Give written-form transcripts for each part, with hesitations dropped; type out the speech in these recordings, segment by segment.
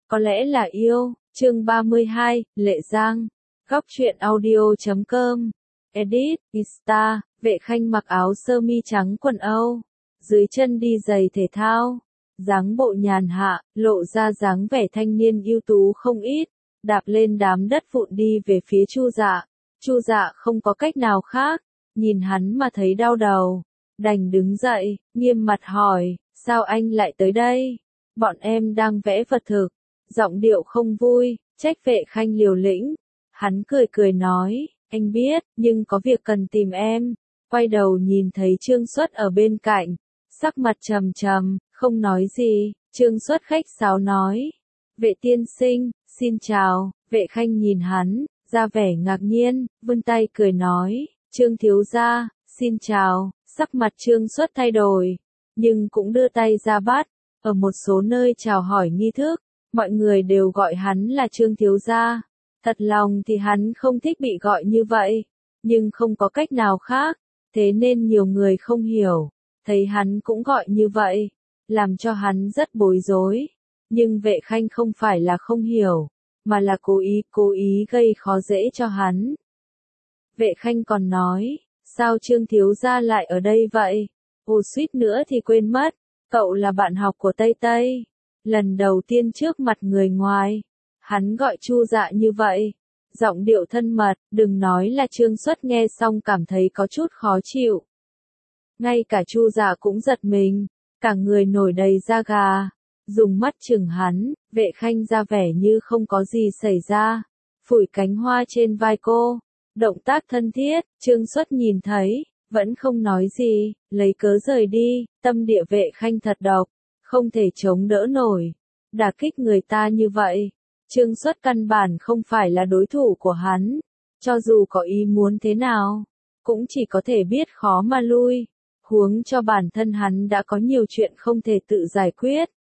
Có lẽ là yêu, chương 32, Lệ Giang. Góc truyện audio.com. Edit, Insta, Vệ Khanh mặc áo sơ mi trắng quần Âu, dưới chân đi giày thể thao, dáng bộ nhàn hạ, lộ ra dáng vẻ thanh niên ưu tú không ít, đạp lên đám đất vụn đi về phía Chu Dạ. Chu Dạ không có cách nào khác, nhìn hắn mà thấy đau đầu, đành đứng dậy, nghiêm mặt hỏi, sao anh lại tới đây? Bọn em đang vẽ vật thực. Giọng điệu không vui, trách Vệ Khanh liều lĩnh. Hắn cười cười nói, anh biết, nhưng có việc cần tìm em. Quay đầu nhìn thấy Trương Xuất ở bên cạnh, sắc mặt trầm trầm, không nói gì. Trương Xuất khách sáo nói, Vệ tiên sinh, xin chào. Vệ Khanh nhìn hắn, ra vẻ ngạc nhiên, vươn tay cười nói, Trương thiếu gia, xin chào. Sắc mặt Trương Xuất thay đổi, nhưng cũng đưa tay ra bắt. Ở một số nơi chào hỏi nghi thức, mọi người đều gọi hắn là Trương thiếu gia. Thật lòng thì hắn không thích bị gọi như vậy, nhưng không có cách nào khác, thế nên nhiều người không hiểu, thấy hắn cũng gọi như vậy, làm cho hắn rất bối rối. Nhưng Vệ Khanh không phải là không hiểu, mà là cố ý gây khó dễ cho hắn. Vệ Khanh còn nói, sao Trương thiếu gia lại ở đây vậy? Ồ, suýt nữa thì quên mất, cậu là bạn học của Tây Tây. Lần đầu tiên trước mặt người ngoài, hắn gọi Chu Dạ như vậy, giọng điệu thân mật, đừng nói là Trương Xuất nghe xong cảm thấy có chút khó chịu. Ngay cả Chu Dạ cũng giật mình, cả người nổi đầy da gà, dùng mắt chừng hắn. Vệ Khanh ra vẻ như không có gì xảy ra, phủi cánh hoa trên vai cô, động tác thân thiết. Trương Xuất nhìn thấy, vẫn không nói gì, lấy cớ rời đi. Tâm địa Vệ Khanh thật độc, không thể chống đỡ nổi, đả kích người ta như vậy. Trương Xuất căn bản không phải là đối thủ của hắn, cho dù có ý muốn thế nào, cũng chỉ có thể biết khó mà lui, huống cho bản thân hắn đã có nhiều chuyện không thể tự giải quyết.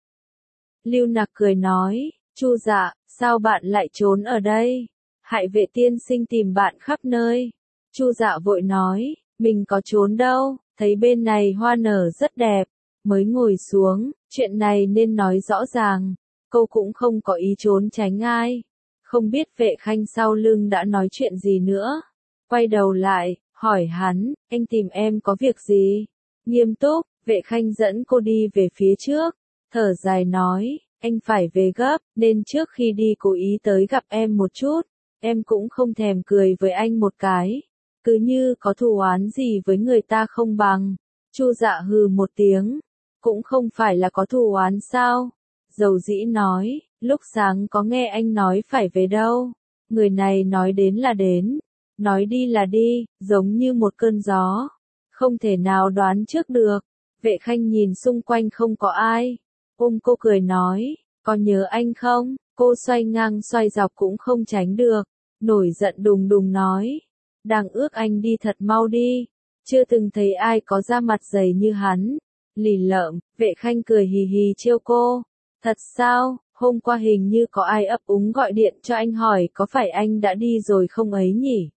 Lưu Nặc cười nói, Chu Dạ, sao bạn lại trốn ở đây? Hại Vệ tiên sinh tìm bạn khắp nơi. Chu Dạ vội nói, mình có trốn đâu, thấy bên này hoa nở rất đẹp, mới ngồi xuống. Chuyện này nên nói rõ ràng, cô cũng không có ý trốn tránh ai. Không biết Vệ Khanh sau lưng đã nói chuyện gì nữa. Quay đầu lại, hỏi hắn, anh tìm em có việc gì? Nghiêm túc, Vệ Khanh dẫn cô đi về phía trước, thở dài nói, anh phải về gấp, nên trước khi đi cố ý tới gặp em một chút. Em cũng không thèm cười với anh một cái, cứ như có thù oán gì với người ta không bằng. Chu Dạ hừ một tiếng, cũng không phải là có thù oán sao? Dầu dĩ nói, lúc sáng có nghe anh nói phải về đâu. Người này nói đến là đến, nói đi là đi, giống như một cơn gió, không thể nào đoán trước được. Vệ Khanh nhìn xung quanh không có ai, ôm cô cười nói, có nhớ anh không? Cô xoay ngang xoay dọc cũng không tránh được, nổi giận đùng đùng nói, đang ước anh đi thật mau đi, chưa từng thấy ai có da mặt dày như hắn. Lì lợm. Vệ Khanh cười hì hì trêu cô, thật sao, hôm qua hình như có ai ấp úng gọi điện cho anh hỏi có phải anh đã đi rồi không ấy nhỉ?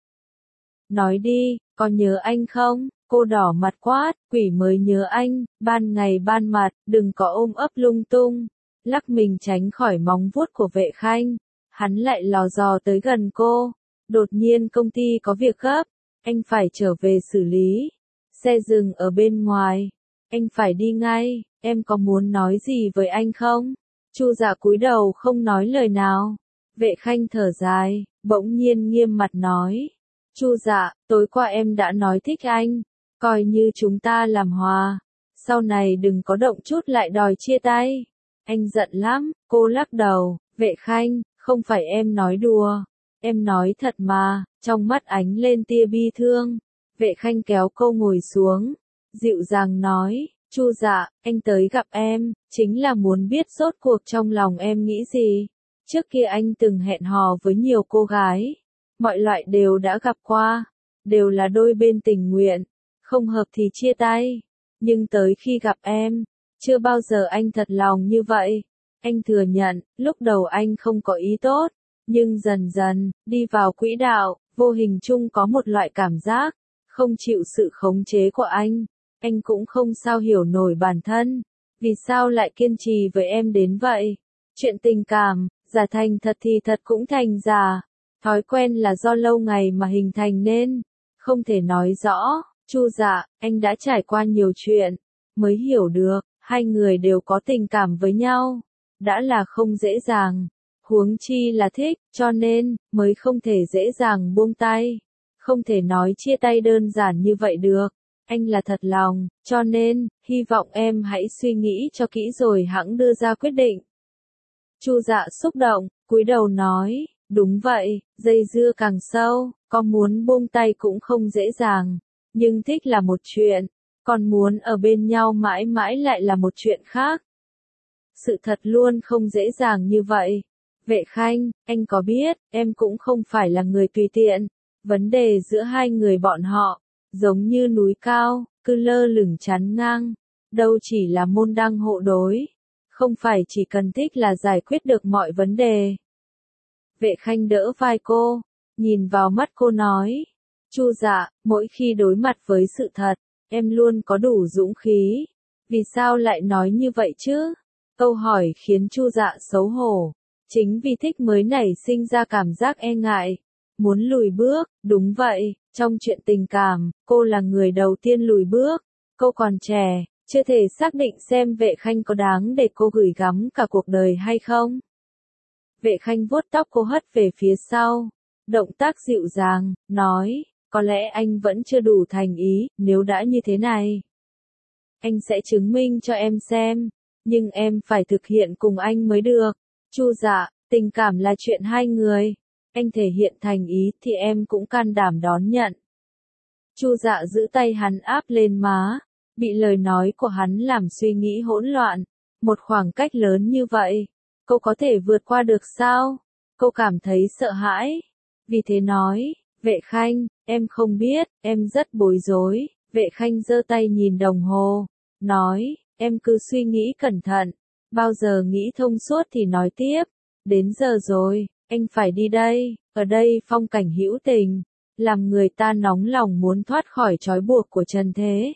Nói đi, có nhớ anh không? Cô đỏ mặt quát, quỷ mới nhớ anh, ban ngày ban mặt, đừng có ôm ấp lung tung. Lắc mình tránh khỏi móng vuốt của Vệ Khanh, hắn lại lò dò tới gần cô. Đột nhiên công ty có việc gấp, anh phải trở về xử lý. Xe dừng ở bên ngoài, anh phải đi ngay, em có muốn nói gì với anh không? Chu Dạ cúi đầu không nói lời nào. Vệ Khanh thở dài, bỗng nhiên nghiêm mặt nói, Chu Dạ, tối qua em đã nói thích anh, coi như chúng ta làm hòa, sau này đừng có động chút lại đòi chia tay. Anh giận lắm. Cô lắc đầu, Vệ Khanh, không phải em nói đùa, em nói thật mà. Trong mắt ánh lên tia bi thương. Vệ Khanh kéo cô ngồi xuống, dịu dàng nói, Chu Dạ, anh tới gặp em, chính là muốn biết rốt cuộc trong lòng em nghĩ gì. Trước kia anh từng hẹn hò với nhiều cô gái, mọi loại đều đã gặp qua, đều là đôi bên tình nguyện, không hợp thì chia tay. Nhưng tới khi gặp em, chưa bao giờ anh thật lòng như vậy. Anh thừa nhận, lúc đầu anh không có ý tốt, nhưng dần dần, đi vào quỹ đạo, vô hình chung có một loại cảm giác, không chịu sự khống chế của anh. Anh cũng không sao hiểu nổi bản thân, vì sao lại kiên trì với em đến vậy. Chuyện tình cảm, Giả thành thật thì thật cũng thành giả. Thói quen là do lâu ngày mà hình thành nên, không thể nói rõ. Chu Dạ, anh đã trải qua nhiều chuyện, mới hiểu được, hai người đều có tình cảm với nhau, đã là không dễ dàng, huống chi là thích, cho nên, mới không thể dễ dàng buông tay. Không thể nói chia tay đơn giản như vậy được, anh là thật lòng, cho nên, hy vọng em hãy suy nghĩ cho kỹ rồi hẵng đưa ra quyết định. Chu Dạ xúc động, cúi đầu nói, đúng vậy, dây dưa càng sâu, có muốn buông tay cũng không dễ dàng, nhưng thích là một chuyện, còn muốn ở bên nhau mãi mãi lại là một chuyện khác. Sự thật luôn không dễ dàng như vậy. Vệ Khanh, anh có biết, em cũng không phải là người tùy tiện, vấn đề giữa hai người bọn họ, giống như núi cao, cứ lơ lửng chắn ngang, đâu chỉ là môn đăng hộ đối, không phải chỉ cần thích là giải quyết được mọi vấn đề. Vệ Khanh đỡ vai cô, nhìn vào mắt cô nói, Chu Dạ, mỗi khi đối mặt với sự thật, em luôn có đủ dũng khí. Vì sao lại nói như vậy chứ? Câu hỏi khiến Chu Dạ xấu hổ. Chính vì thích mới nảy sinh ra cảm giác e ngại, muốn lùi bước, đúng vậy, trong chuyện tình cảm, cô là người đầu tiên lùi bước. Cô còn trẻ, chưa thể xác định xem Vệ Khanh có đáng để cô gửi gắm cả cuộc đời hay không. Vệ Khanh vuốt tóc cô hất về phía sau, động tác dịu dàng, nói, có lẽ anh vẫn chưa đủ thành ý, nếu đã như thế này. Anh sẽ chứng minh cho em xem, nhưng em phải thực hiện cùng anh mới được. Chu Dạ, tình cảm là chuyện hai người, anh thể hiện thành ý thì em cũng can đảm đón nhận. Chu Dạ giữ tay hắn áp lên má, bị lời nói của hắn làm suy nghĩ hỗn loạn, một khoảng cách lớn như vậy, cô có thể vượt qua được sao? Cô cảm thấy sợ hãi, vì thế nói, Vệ Khanh, em không biết, em rất bối rối. Vệ Khanh giơ tay nhìn đồng hồ, nói, em cứ suy nghĩ cẩn thận, bao giờ nghĩ thông suốt thì nói tiếp. Đến giờ rồi, anh phải đi đây, ở đây phong cảnh hữu tình, làm người ta nóng lòng muốn thoát khỏi trói buộc của trần thế.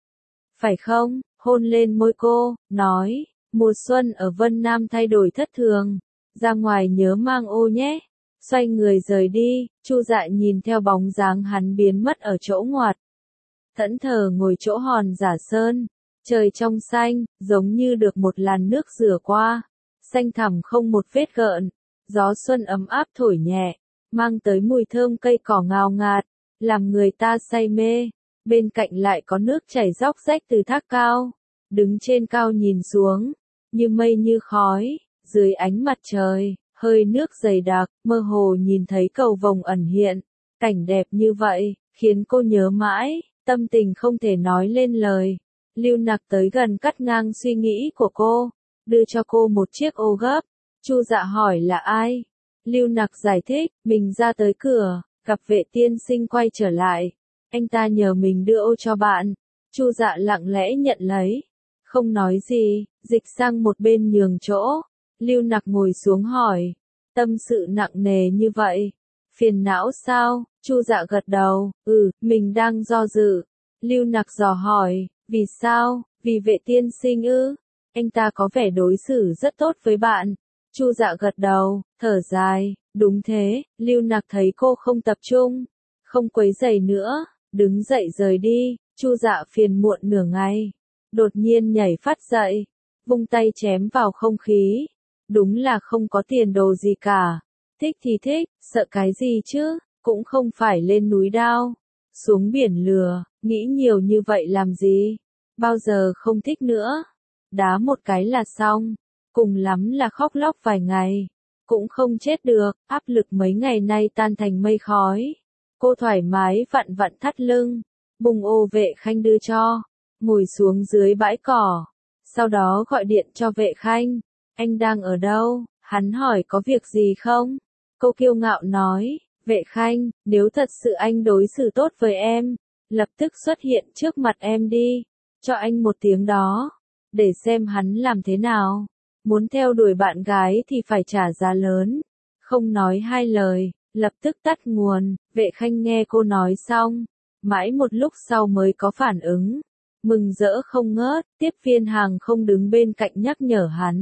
Phải không? Hôn lên môi cô, nói, mùa xuân ở Vân Nam thay đổi thất thường, ra ngoài nhớ mang ô nhé. Xoay người rời đi, Chu Dạ nhìn theo bóng dáng hắn biến mất ở chỗ ngoặt. Thẫn thờ ngồi chỗ hòn Giả Sơn, trời trong xanh, giống như được một làn nước rửa qua, xanh thẳm không một vết gợn, gió xuân ấm áp thổi nhẹ, mang tới mùi thơm cây cỏ ngào ngạt, làm người ta say mê. Bên cạnh lại có nước chảy róc rách từ thác cao, đứng trên cao nhìn xuống, như mây như khói, dưới ánh mặt trời, hơi nước dày đặc, mơ hồ nhìn thấy cầu vồng ẩn hiện, cảnh đẹp như vậy, khiến cô nhớ mãi, tâm tình không thể nói lên lời. Lưu Nặc tới gần cắt ngang suy nghĩ của cô, đưa cho cô một chiếc ô gấp. Chu Dạ hỏi là ai? Lưu Nặc giải thích, mình ra tới cửa, gặp Vệ tiên sinh quay trở lại. Anh ta nhờ mình đưa ô cho bạn. Chu Dạ lặng lẽ nhận lấy, không nói gì, dịch sang một bên nhường chỗ. Lưu Nặc ngồi xuống hỏi, tâm sự nặng nề như vậy, phiền não sao? Chu Dạ gật đầu, mình đang do dự. Lưu Nặc dò hỏi, vì sao? Vì Vệ tiên sinh ư? Anh ta có vẻ đối xử rất tốt với bạn. Chu Dạ gật đầu, thở dài, đúng thế. Lưu Nặc thấy cô không tập trung, không quấy rầy nữa, đứng dậy rời đi. Chu Dạ phiền muộn nửa ngày, đột nhiên nhảy phát dậy, vung tay chém vào không khí. Đúng là không có tiền đồ gì cả. Thích thì thích, sợ cái gì chứ, cũng không phải lên núi đao, xuống biển lừa, nghĩ nhiều như vậy làm gì, bao giờ không thích nữa. Đá một cái là xong, cùng lắm là khóc lóc vài ngày, cũng không chết được, áp lực mấy ngày nay tan thành mây khói. Cô thoải mái vặn vặn thắt lưng, bung ô Vệ Khanh đưa cho, ngồi xuống dưới bãi cỏ, sau đó gọi điện cho Vệ Khanh. Anh đang ở đâu? Hắn hỏi có việc gì không? Cô kiêu ngạo nói, Vệ Khanh, nếu thật sự anh đối xử tốt với em, lập tức xuất hiện trước mặt em đi, cho anh một tiếng đó, để xem hắn làm thế nào. Muốn theo đuổi bạn gái thì phải trả giá lớn. Không nói hai lời, lập tức tắt nguồn. Vệ Khanh nghe cô nói xong, mãi một lúc sau mới có phản ứng, mừng rỡ không ngớt. Tiếp viên hàng không đứng bên cạnh nhắc nhở hắn,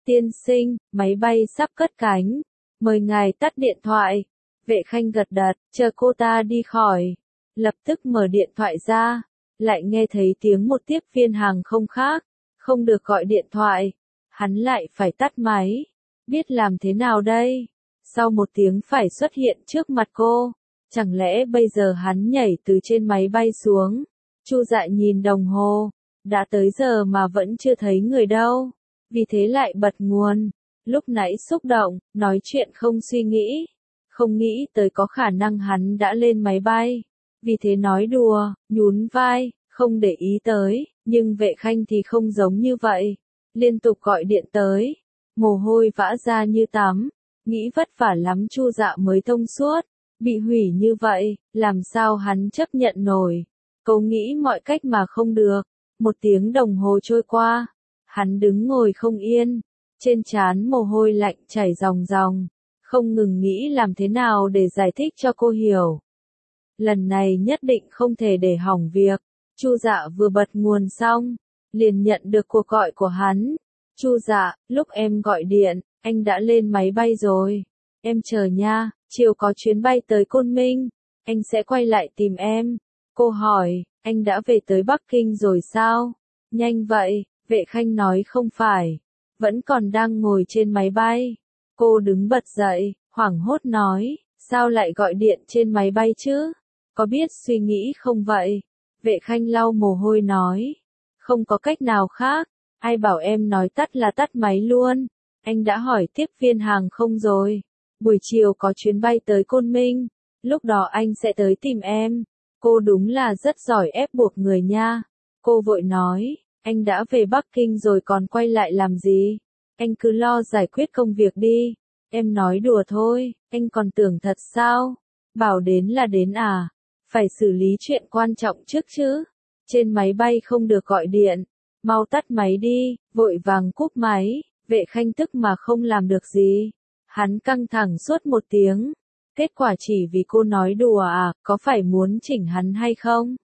Tiên sinh, máy bay sắp cất cánh. Mời ngài tắt điện thoại. Vệ khanh gật gật, chờ cô ta đi khỏi. Lập tức mở điện thoại ra. Lại nghe thấy tiếng một tiếp viên hàng không khác. Không được gọi điện thoại. Hắn lại phải tắt máy. Biết làm thế nào đây? Sau một tiếng phải xuất hiện trước mặt cô. Chẳng lẽ bây giờ hắn nhảy từ trên máy bay xuống? Chu Dạ nhìn đồng hồ. Đã tới giờ mà vẫn chưa thấy người đâu. Vì thế lại bật nguồn. Lúc nãy xúc động, nói chuyện không suy nghĩ. Không nghĩ tới có khả năng hắn đã lên máy bay. Vì thế nói đùa, nhún vai, không để ý tới. Nhưng Vệ Khanh thì không giống như vậy. Liên tục gọi điện tới. Mồ hôi vã ra như tắm. Nghĩ vất vả lắm Chu Dạ mới thông suốt. Bị hủy như vậy, làm sao hắn chấp nhận nổi. Cậu nghĩ mọi cách mà không được. Một tiếng đồng hồ trôi qua. Hắn đứng ngồi không yên. Trên trán mồ hôi lạnh chảy ròng ròng. Không ngừng nghĩ làm thế nào để giải thích cho cô hiểu. Lần này nhất định không thể để hỏng việc. Chu Dạ vừa bật nguồn xong. Liền nhận được cuộc gọi của hắn. Chu Dạ, lúc em gọi điện, anh đã lên máy bay rồi. Em chờ nha, chiều có chuyến bay tới Côn Minh. Anh sẽ quay lại tìm em. Cô hỏi, anh đã về tới Bắc Kinh rồi sao? Nhanh vậy, Vệ Khanh nói không phải. Vẫn còn đang ngồi trên máy bay. Cô đứng bật dậy, hoảng hốt nói, sao lại gọi điện trên máy bay chứ? Có biết suy nghĩ không vậy? Vệ Khanh lau mồ hôi nói, không có cách nào khác. Ai bảo em nói tắt là tắt máy luôn. Anh đã hỏi tiếp viên hàng không rồi. Buổi chiều có chuyến bay tới Côn Minh. Lúc đó anh sẽ tới tìm em. Cô đúng là rất giỏi ép buộc người nha. Cô vội nói, anh đã về Bắc Kinh rồi còn quay lại làm gì? Anh cứ lo giải quyết công việc đi. Em nói đùa thôi, anh còn tưởng thật sao? Bảo đến là đến à? Phải xử lý chuyện quan trọng trước chứ. Trên máy bay không được gọi điện. Mau tắt máy đi, vội vàng cúp máy. Vệ Khanh tức mà không làm được gì. Hắn căng thẳng suốt một tiếng. Kết quả chỉ vì cô nói đùa à, có phải muốn chỉnh hắn hay không?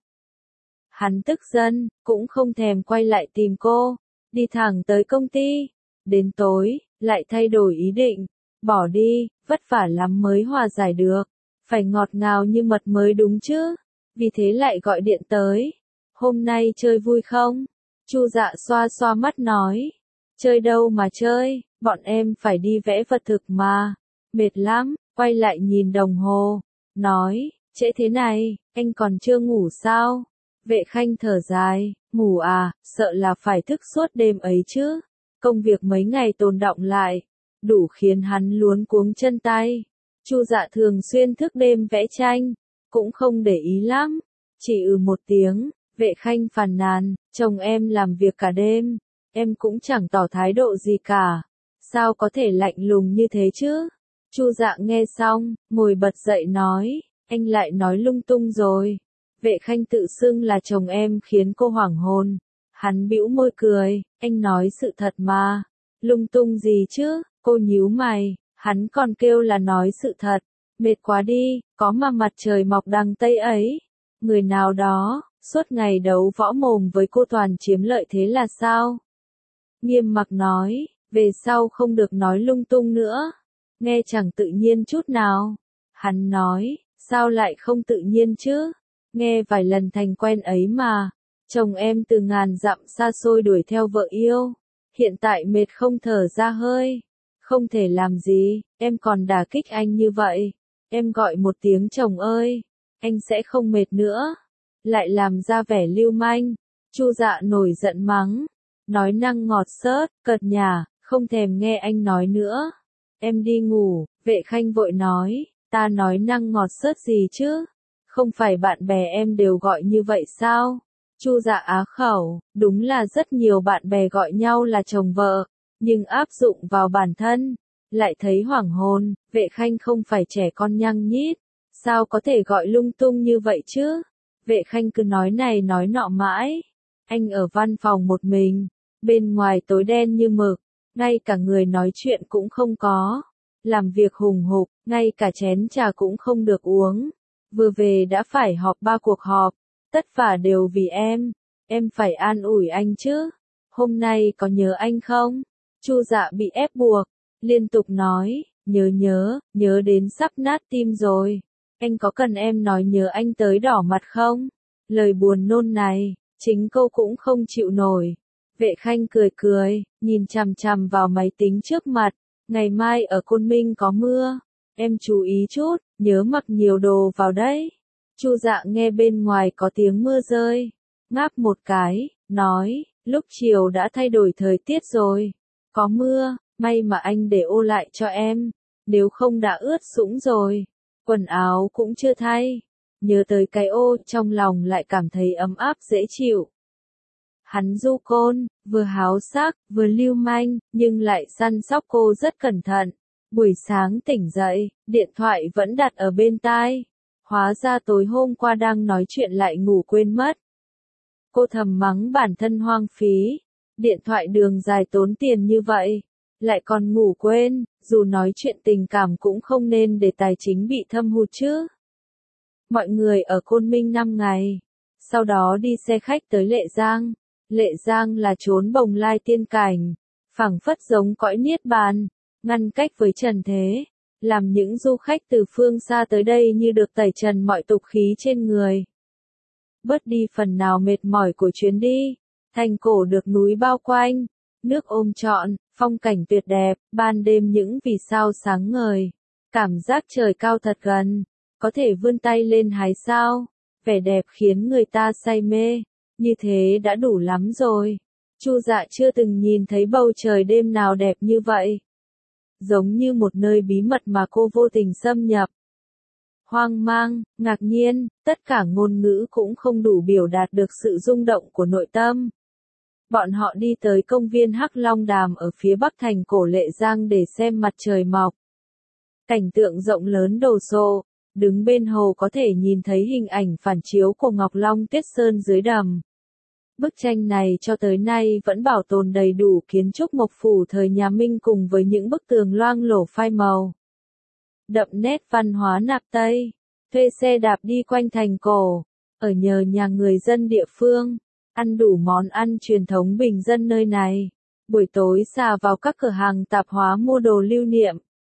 Hắn tức giận, cũng không thèm quay lại tìm cô. Đi thẳng tới công ty. Đến tối, lại thay đổi ý định. Bỏ đi, vất vả lắm mới hòa giải được. Phải ngọt ngào như mật mới đúng chứ. Vì thế lại gọi điện tới. Hôm nay chơi vui không? Chu Dạ xoa xoa mắt nói. Chơi đâu mà chơi, bọn em phải đi vẽ vật thực mà. Mệt lắm, quay lại nhìn đồng hồ. Nói, trễ thế này, anh còn chưa ngủ sao? Vệ Khanh thở dài, ngủ à, sợ là phải thức suốt đêm ấy chứ. Công việc mấy ngày tồn đọng lại, đủ khiến hắn luống cuống chân tay. Chu Dạ thường xuyên thức đêm vẽ tranh, cũng không để ý lắm. Chỉ một tiếng, Vệ Khanh phàn nàn, chồng em làm việc cả đêm, em cũng chẳng tỏ thái độ gì cả. Sao có thể lạnh lùng như thế chứ? Chu Dạ nghe xong, ngồi bật dậy nói, anh lại nói lung tung rồi. Vệ Khanh tự xưng là chồng em khiến cô hoảng hồn. Hắn bĩu môi cười, anh nói sự thật mà. Lung tung gì chứ? Cô nhíu mày, hắn còn kêu là nói sự thật. Mệt quá đi, có mà mặt trời mọc đằng Tây ấy. Người nào đó, suốt ngày đấu võ mồm với cô toàn chiếm lợi thế là sao? Nghiêm mặc nói, về sau không được nói lung tung nữa. Nghe chẳng tự nhiên chút nào. Hắn nói, sao lại không tự nhiên chứ? Nghe vài lần thành quen ấy mà. Chồng em từ ngàn dặm xa xôi đuổi theo vợ yêu. Hiện tại mệt không thở ra hơi. Không thể làm gì, em còn đả kích anh như vậy. Em gọi một tiếng chồng ơi. Anh sẽ không mệt nữa. Lại làm ra vẻ lưu manh. Chu Dạ nổi giận mắng. Nói năng ngọt xớt, cợt nhả, không thèm nghe anh nói nữa. Em đi ngủ, Vệ Khanh vội nói, ta nói năng ngọt xớt gì chứ? Không phải bạn bè em đều gọi như vậy sao? Chu Dạ á khẩu, đúng là rất nhiều bạn bè gọi nhau là chồng vợ, nhưng áp dụng vào bản thân, lại thấy hoảng hồn. Vệ Khanh không phải trẻ con nhăng nhít, sao có thể gọi lung tung như vậy chứ? Vệ Khanh cứ nói này nói nọ mãi. Anh ở văn phòng một mình, bên ngoài tối đen như mực, ngay cả người nói chuyện cũng không có. Làm việc hùng hục, ngay cả chén trà cũng không được uống. Vừa về đã phải họp 3 cuộc họp, tất cả đều vì em phải an ủi anh chứ. Hôm nay có nhớ anh không? Chu Dạ bị ép buộc, liên tục nói, nhớ đến sắp nát tim rồi. Anh có cần em nói nhớ anh tới đỏ mặt không? Lời buồn nôn này, chính cô cũng không chịu nổi. Vệ Khanh cười, nhìn chằm chằm vào máy tính trước mặt. Ngày mai ở Côn Minh có mưa. Em chú ý chút, nhớ mặc nhiều đồ vào đấy. Chu Dạ nghe bên ngoài có tiếng mưa rơi. Ngáp một cái, nói, lúc chiều đã thay đổi thời tiết rồi. Có mưa, may mà anh để ô lại cho em. Nếu không đã ướt sũng rồi. Quần áo cũng chưa thay. Nhớ tới cái ô, trong lòng lại cảm thấy ấm áp dễ chịu. Hắn du côn, vừa háo sắc, vừa lưu manh, nhưng lại săn sóc cô rất cẩn thận. Buổi sáng tỉnh dậy, điện thoại vẫn đặt ở bên tai. Hóa ra tối hôm qua đang nói chuyện lại ngủ quên mất. Cô thầm mắng bản thân hoang phí. Điện thoại đường dài tốn tiền như vậy. Lại còn ngủ quên, dù nói chuyện tình cảm cũng không nên để tài chính bị thâm hụt chứ. Mọi người ở Côn Minh 5 ngày. Sau đó đi xe khách tới Lệ Giang. Lệ Giang là chốn bồng lai tiên cảnh. Phảng phất giống cõi niết bàn. Ngăn cách với trần thế. Làm những du khách từ phương xa tới đây như được tẩy trần mọi tục khí trên người. Bớt đi phần nào mệt mỏi của chuyến đi. Thành cổ được núi bao quanh. Nước ôm trọn, phong cảnh tuyệt đẹp, ban đêm những vì sao sáng ngời. Cảm giác trời cao thật gần. Có thể vươn tay lên hái sao. Vẻ đẹp khiến người ta say mê. Như thế đã đủ lắm rồi. Chu Dạ chưa từng nhìn thấy bầu trời đêm nào đẹp như vậy. Giống như một nơi bí mật mà cô vô tình xâm nhập. Hoang mang, ngạc nhiên, tất cả ngôn ngữ cũng không đủ biểu đạt được sự rung động của nội tâm. Bọn họ đi tới công viên Hắc Long Đàm ở phía bắc thành cổ Lệ Giang để xem mặt trời mọc. Cảnh tượng rộng lớn đồ sộ, đứng bên hồ có thể nhìn thấy hình ảnh phản chiếu của Ngọc Long Tuyết Sơn dưới đầm. Bức tranh này cho tới nay vẫn bảo tồn đầy đủ kiến trúc mộc phủ thời nhà Minh cùng với những bức tường loang lổ phai màu. Đậm nét văn hóa nạp Tây, thuê xe đạp đi quanh thành cổ, ở nhờ nhà người dân địa phương, ăn đủ món ăn truyền thống bình dân nơi này. Buổi tối xà vào các cửa hàng tạp hóa mua đồ lưu niệm.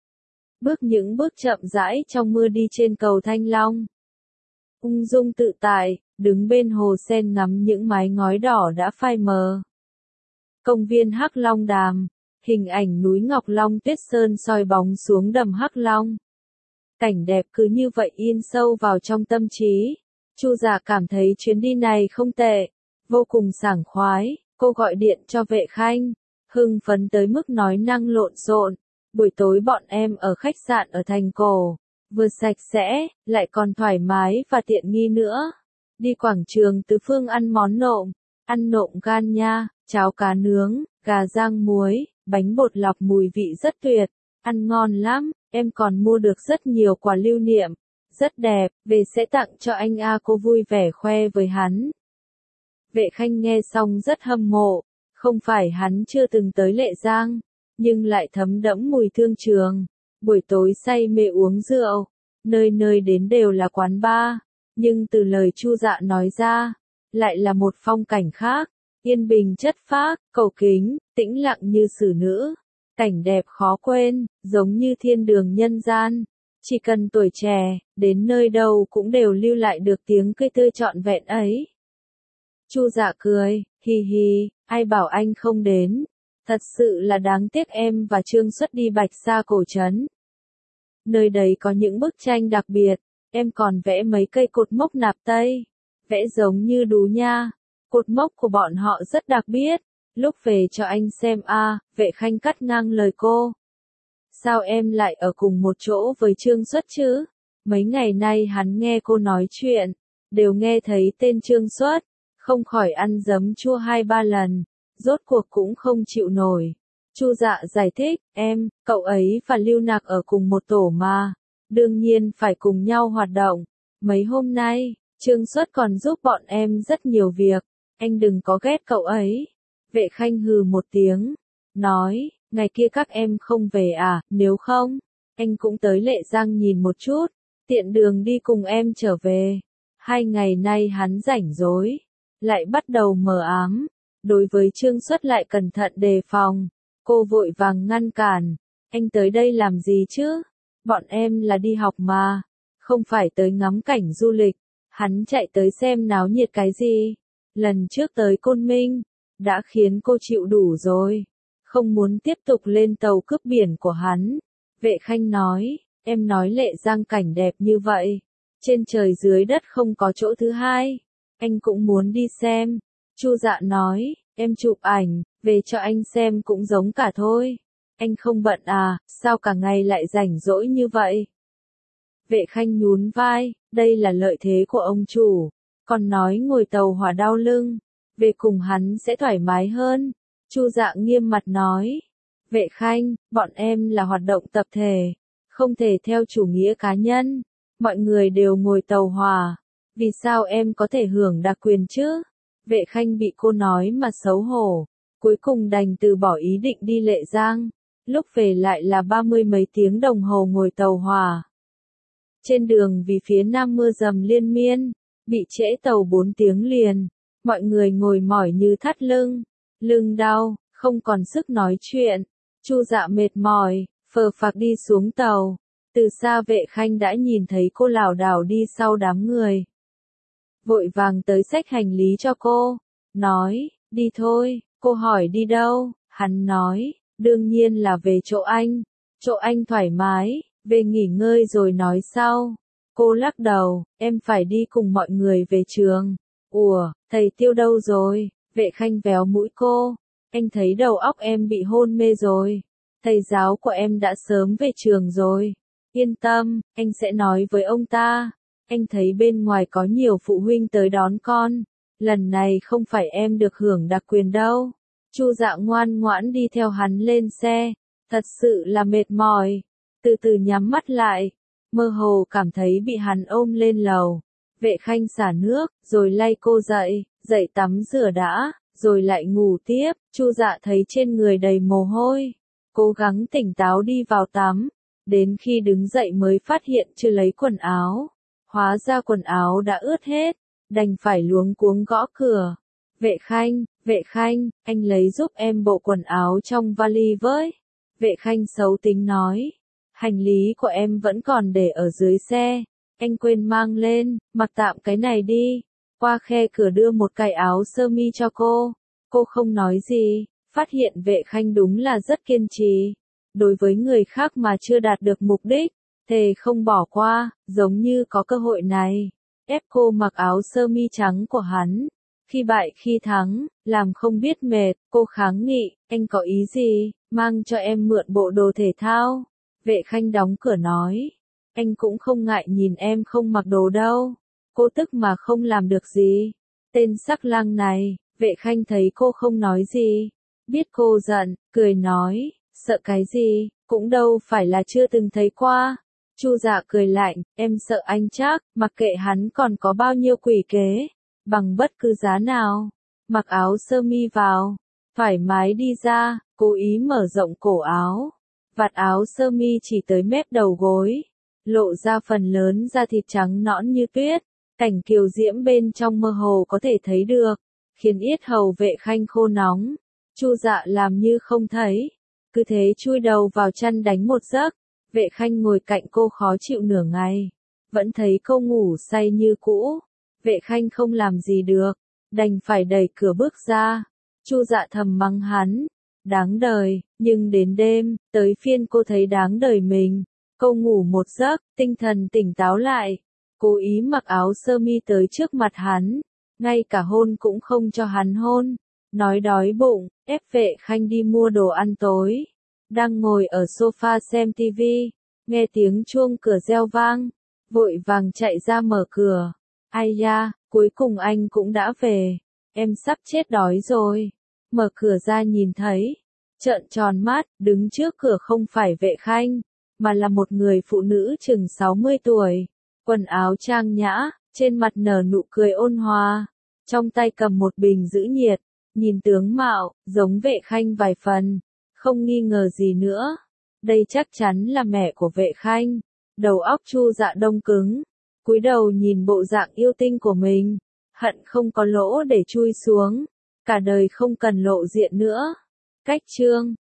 Những bước chậm rãi trong mưa đi trên cầu Thanh Long. Ung dung tự tại, đứng bên hồ sen ngắm những mái ngói đỏ đã phai mờ. Công viên Hắc Long Đàm, hình ảnh núi Ngọc Long Tuyết Sơn soi bóng xuống đầm Hắc Long. Cảnh đẹp cứ như vậy in sâu vào trong tâm trí. Chu Dạ cảm thấy chuyến đi này không tệ, vô cùng sảng khoái. Cô gọi điện cho Vệ Khanh, hưng phấn tới mức nói năng lộn xộn. Buổi tối bọn em ở khách sạn ở thành cổ, vừa sạch sẽ, lại còn thoải mái và tiện nghi nữa. Đi quảng trường Tứ Phương ăn món nộm, ăn nộm gan nha, cháo cá nướng, gà rang muối, bánh bột lọc mùi vị rất tuyệt, ăn ngon lắm. Em còn mua được rất nhiều quà lưu niệm, rất đẹp, về sẽ tặng cho anh A. Cô vui vẻ khoe với hắn. Vệ Khanh nghe xong rất hâm mộ, không phải hắn chưa từng tới Lệ Giang, nhưng lại thấm đẫm mùi thương trường. Buổi tối say mê uống rượu, nơi nơi đến đều là quán bar, nhưng từ lời Chu Dạ nói ra, lại là một phong cảnh khác, yên bình chất phác, cầu kính, tĩnh lặng như xử nữ. Cảnh đẹp khó quên, giống như thiên đường nhân gian. Chỉ cần tuổi trẻ, đến nơi đâu cũng đều lưu lại được tiếng cười tươi trọn vẹn ấy. Chu Dạ cười, hi hi, ai bảo anh không đến. Thật sự là đáng tiếc em và Trương Xuất đi Bạch Sa cổ trấn. Nơi đấy có những bức tranh đặc biệt, em còn vẽ mấy cây cột mốc nạp Tây. Vẽ giống như đú nha. Cột mốc của bọn họ rất đặc biệt. Lúc về cho anh xem a. Vệ Khanh cắt ngang lời cô. Sao em lại ở cùng một chỗ với Trương Xuất chứ? Mấy ngày nay hắn nghe cô nói chuyện, đều nghe thấy tên Trương Xuất, không khỏi ăn giấm chua 2-3 lần, rốt cuộc cũng không chịu nổi. Chu Dạ giải thích, cậu ấy và Lưu Nặc ở cùng một tổ mà, đương nhiên phải cùng nhau hoạt động. Mấy hôm nay, Trương Xuất còn giúp bọn em rất nhiều việc, anh đừng có ghét cậu ấy. Vệ Khanh hừ một tiếng, nói, ngày kia các em không về à, nếu không, anh cũng tới Lệ Giang nhìn một chút, tiện đường đi cùng em trở về. 2 ngày nay hắn rảnh rỗi, lại bắt đầu mờ ám, đối với Trương Xuất lại cẩn thận đề phòng, Cô vội vàng ngăn cản, anh tới đây làm gì chứ? Bọn em là đi học mà, không phải tới ngắm cảnh du lịch. Hắn chạy tới xem náo nhiệt cái gì? Lần trước tới Côn Minh, đã khiến cô chịu đủ rồi, không muốn tiếp tục lên tàu cướp biển của hắn. Vệ Khanh nói, em nói Lệ Giang cảnh đẹp như vậy, trên trời dưới đất không có chỗ thứ hai, anh cũng muốn đi xem. Chu Dạ nói, em chụp ảnh, về cho anh xem cũng giống cả thôi. Anh không bận à, sao cả ngày lại rảnh rỗi như vậy? Vệ Khanh nhún vai, đây là lợi thế của ông chủ, còn nói ngồi tàu hỏa đau lưng, về cùng hắn sẽ thoải mái hơn. Chu Dạ nghiêm mặt nói, Vệ Khanh, bọn em là hoạt động tập thể, không thể theo chủ nghĩa cá nhân, mọi người đều ngồi tàu hỏa, vì sao em có thể hưởng đặc quyền chứ? Vệ Khanh bị cô nói mà xấu hổ, cuối cùng đành từ bỏ ý định đi Lệ Giang, lúc về lại là 30 mấy tiếng đồng hồ ngồi tàu hỏa. Trên đường vì phía Nam mưa dầm liên miên, bị trễ tàu 4 tiếng liền, mọi người ngồi mỏi như thắt lưng, lưng đau, không còn sức nói chuyện. Chu Dạ mệt mỏi, phờ phạc đi xuống tàu, từ xa Vệ Khanh đã nhìn thấy cô lảo đảo đi sau đám người. Vội vàng tới xách hành lý cho cô, nói, đi thôi. Cô hỏi đi đâu, hắn nói, đương nhiên là về chỗ anh thoải mái, về nghỉ ngơi rồi nói sau. Cô lắc đầu, em phải đi cùng mọi người về trường. Ủa, thầy Tiêu đâu rồi? Vệ Khanh véo mũi cô, anh thấy đầu óc em bị hôn mê rồi. Thầy giáo của em đã sớm về trường rồi. Yên tâm, anh sẽ nói với ông ta. Anh thấy bên ngoài có nhiều phụ huynh tới đón con. Lần này không phải em được hưởng đặc quyền đâu. Chu Dạ ngoan ngoãn đi theo hắn lên xe. Thật sự là mệt mỏi. Từ từ nhắm mắt lại. Mơ hồ cảm thấy bị hắn ôm lên lầu. Vệ Khanh xả nước, rồi lay cô dậy, dậy tắm rửa đã, rồi lại ngủ tiếp. Chu Dạ thấy trên người đầy mồ hôi. Cố gắng tỉnh táo đi vào tắm. Đến khi đứng dậy mới phát hiện chưa lấy quần áo. Hóa ra quần áo đã ướt hết, đành phải luống cuống gõ cửa. Vệ Khanh, anh lấy giúp em bộ quần áo trong vali với. Vệ Khanh xấu tính nói, hành lý của em vẫn còn để ở dưới xe, anh quên mang lên, mặc tạm cái này đi. Qua khe cửa đưa một cái áo sơ mi cho cô không nói gì, phát hiện Vệ Khanh đúng là rất kiên trì. Đối với người khác mà chưa đạt được mục đích, thề không bỏ qua, giống như có cơ hội này. Ép cô mặc áo sơ mi trắng của hắn. Khi bại khi thắng, làm không biết mệt, cô kháng nghị, anh có ý gì, mang cho em mượn bộ đồ thể thao. Vệ Khanh đóng cửa nói, anh cũng không ngại nhìn em không mặc đồ đâu. Cô tức mà không làm được gì. Tên sắc lang này, Vệ Khanh thấy cô không nói gì. Biết cô giận, cười nói, sợ cái gì, cũng đâu phải là chưa từng thấy qua. Chu Dạ cười lạnh, em sợ anh chắc, mặc kệ hắn còn có bao nhiêu quỷ kế, bằng bất cứ giá nào. Mặc áo sơ mi vào, thoải mái đi ra, cố ý mở rộng cổ áo. Vạt áo sơ mi chỉ tới mép đầu gối, lộ ra phần lớn da thịt trắng nõn như tuyết, cảnh kiều diễm bên trong mơ hồ có thể thấy được, khiến yết hầu Vệ Khanh khô nóng. Chu Dạ làm như không thấy, cứ thế chui đầu vào chăn đánh một giấc. Vệ Khanh ngồi cạnh cô khó chịu nửa ngày, vẫn thấy cô ngủ say như cũ. Vệ Khanh không làm gì được, đành phải đẩy cửa bước ra. Chu Dạ thầm mắng hắn, đáng đời, nhưng đến đêm, tới phiên cô thấy đáng đời mình. Cô ngủ một giấc, tinh thần tỉnh táo lại, cố ý mặc áo sơ mi tới trước mặt hắn, ngay cả hôn cũng không cho hắn hôn, nói đói bụng, ép Vệ Khanh đi mua đồ ăn tối. Đang ngồi ở sofa xem tivi, nghe tiếng chuông cửa reo vang, vội vàng chạy ra mở cửa. Ai da, cuối cùng anh cũng đã về, em sắp chết đói rồi. Mở cửa ra nhìn thấy, trợn tròn mắt, đứng trước cửa không phải Vệ Khanh, mà là một người phụ nữ chừng 60 tuổi, quần áo trang nhã, trên mặt nở nụ cười ôn hòa, trong tay cầm một bình giữ nhiệt, nhìn tướng mạo, giống Vệ Khanh vài phần. Không nghi ngờ gì nữa, đây chắc chắn là mẹ của Vệ Khanh. Đầu óc Chu Dạ đông cứng, cúi đầu nhìn bộ dạng yêu tinh của mình, hận không có lỗ để chui xuống, cả đời không cần lộ diện nữa. Cách chương